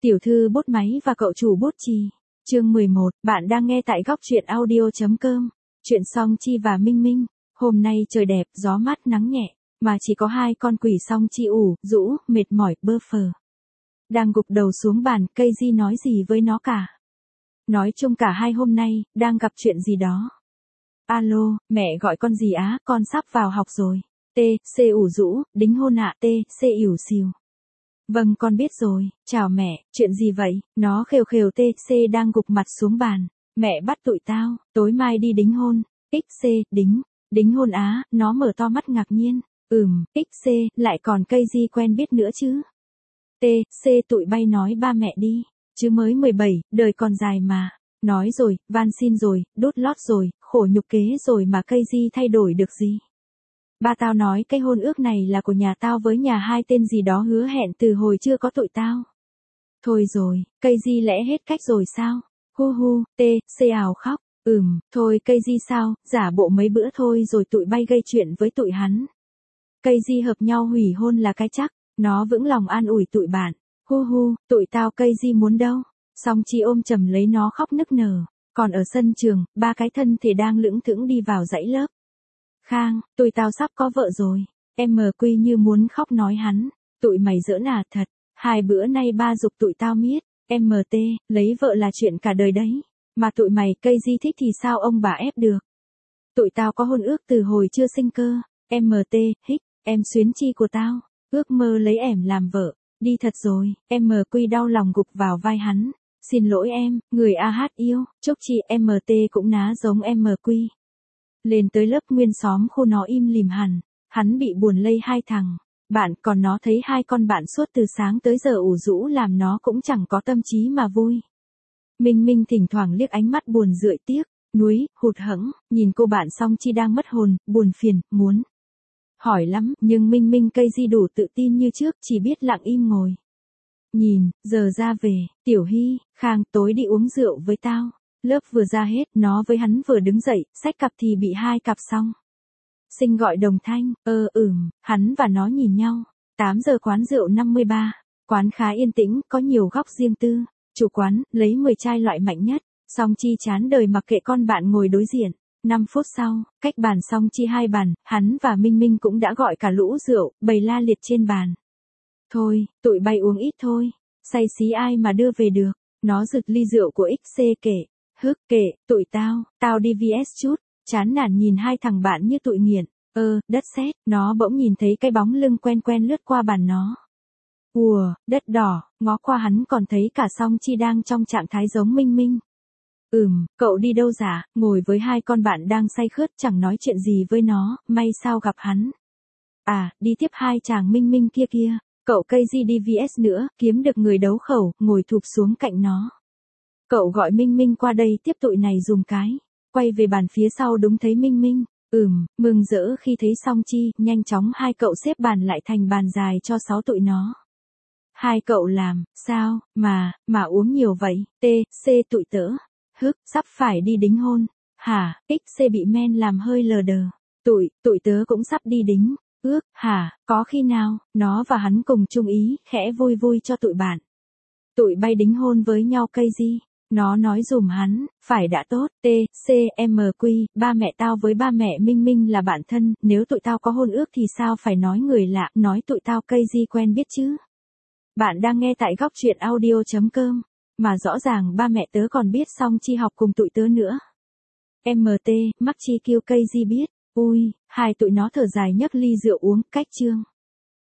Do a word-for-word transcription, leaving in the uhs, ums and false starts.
Tiểu thư bút máy và cậu chủ bút chì. Chương mười một, bạn đang nghe tại góc truyện audio chấm com. Chuyện Song Chi và Minh Minh. Hôm nay trời đẹp, gió mát nắng nhẹ, mà chỉ có hai con quỷ Song Chi ủ, rũ, mệt mỏi, bơ phờ. Đang gục đầu xuống bàn, cây di nói gì với nó cả. Nói chung cả hai hôm nay, đang gặp chuyện gì đó. Alo, mẹ gọi con gì á, con sắp vào học rồi. T, C ủ rũ, đính hôn ạ, T, C ỉu xìu. Vâng con biết rồi, chào mẹ, chuyện gì vậy, nó khều khều T, C đang gục mặt xuống bàn. Mẹ bắt tụi tao, tối mai đi đính hôn. X C, đính, đính hôn á, nó mở to mắt ngạc nhiên. Ừm, X C, lại còn cây di quen biết nữa chứ. T, C tụi bay nói ba mẹ đi, chứ mới mười bảy, đời còn dài mà. Nói rồi, van xin rồi, đút lót rồi, khổ nhục kế rồi mà cây di thay đổi được gì. Ba tao nói cái hôn ước này là của nhà tao với nhà hai tên gì đó hứa hẹn từ hồi chưa có tụi tao. Thôi rồi, cây di lẽ hết cách rồi sao? Hu hu, T, C ảo khóc. Ừm, thôi cây di sao, giả bộ mấy bữa thôi rồi tụi bay gây chuyện với tụi hắn. Cây di hợp nhau hủy hôn là cái chắc, nó vững lòng an ủi tụi bạn. Hu hu, tụi tao cây di muốn đâu. Song Chi ôm chầm lấy nó khóc nức nở. Còn ở sân trường, ba cái thân thể đang lững thững đi vào dãy lớp. Khang, tụi tao sắp có vợ rồi. Em mờ quy như muốn khóc nói hắn. Tụi mày giỡn à thật. Hai bữa nay ba giục tụi tao miết. Em mờ tê, lấy vợ là chuyện cả đời đấy. Mà tụi mày cây di thích thì sao ông bà ép được. Tụi tao có hôn ước từ hồi chưa sinh cơ. Em mờ tê, hích, em xuyến chi của tao. Ước mơ lấy ẻm làm vợ. Đi thật rồi, em mờ quy đau lòng gục vào vai hắn. Xin lỗi em, người a hát yêu, chúc chị em em tê cũng ná giống em em quy. Lên tới lớp nguyên xóm khu nó im lìm hẳn, hắn bị buồn lây hai thằng. Bạn còn nó thấy hai con bạn suốt từ sáng tới giờ ủ rũ làm nó cũng chẳng có tâm trí mà vui. Minh Minh thỉnh thoảng liếc ánh mắt buồn rười tiếc, nuối, hụt hẫng, nhìn cô bạn Song Chi đang mất hồn, buồn phiền, muốn hỏi lắm, nhưng Minh Minh cây di đủ tự tin như trước, chỉ biết lặng im ngồi. Nhìn, giờ ra về, Tiểu Hy, Khang tối đi uống rượu với tao. Lớp vừa ra hết, nó với hắn vừa đứng dậy, xách cặp thì bị hai cặp xong. Sinh gọi đồng thanh, ơ ừm, hắn và nó nhìn nhau. tám giờ quán rượu năm mươi ba, quán khá yên tĩnh, có nhiều góc riêng tư. Chủ quán, lấy mười chai loại mạnh nhất, Song Chi chán đời mặc kệ con bạn ngồi đối diện. năm phút sau, cách bàn Song Chi hai bàn, hắn và Minh Minh cũng đã gọi cả lũ rượu, bày la liệt trên bàn. Thôi, tụi bay uống ít thôi, say xí ai mà đưa về được. Nó giật ly rượu của X C kể, hức kệ, tụi tao, tao đi vê ét chút, chán nản nhìn hai thằng bạn như tụi nghiện. Ơ, đất sét, nó bỗng nhìn thấy cái bóng lưng quen quen lướt qua bàn nó. Ùa, đất đỏ, ngó qua hắn còn thấy cả Song Chi đang trong trạng thái giống Minh Minh. Ừm, cậu đi đâu giả, ngồi với hai con bạn đang say khướt chẳng nói chuyện gì với nó, may sao gặp hắn. À, đi tiếp hai chàng Minh Minh kia kia. Cậu cây di đi vê ét nữa, kiếm được người đấu khẩu, ngồi thụp xuống cạnh nó. Cậu gọi Minh Minh qua đây tiếp tụi này dùng cái. Quay về bàn phía sau đúng thấy Minh Minh. Ừm, mừng rỡ khi thấy Song Chi, nhanh chóng hai cậu xếp bàn lại thành bàn dài cho sáu tụi nó. Hai cậu làm, sao, mà, mà uống nhiều vậy, T, C tụi tớ. Hức, sắp phải đi đính hôn. Hả, X C bị men làm hơi lờ đờ. Tụi, tụi tớ cũng sắp đi đính. Ước, hả, có khi nào, nó và hắn cùng chung ý, khẽ vui vui cho tụi bạn. Tụi bay đính hôn với nhau cây gì? Nó nói dùm hắn, phải đã tốt, T, C, M, Q, ba mẹ tao với ba mẹ Minh Minh là bạn thân, nếu tụi tao có hôn ước thì sao phải nói người lạ, nói tụi tao cây gì quen biết chứ? Bạn đang nghe tại góc truyện audio chấm com, mà rõ ràng ba mẹ tớ còn biết Song Chi học cùng tụi tớ nữa. em tê, mắc chi kêu cây gì biết. Ui, hai tụi nó thở dài nhấc ly rượu uống, cách chương.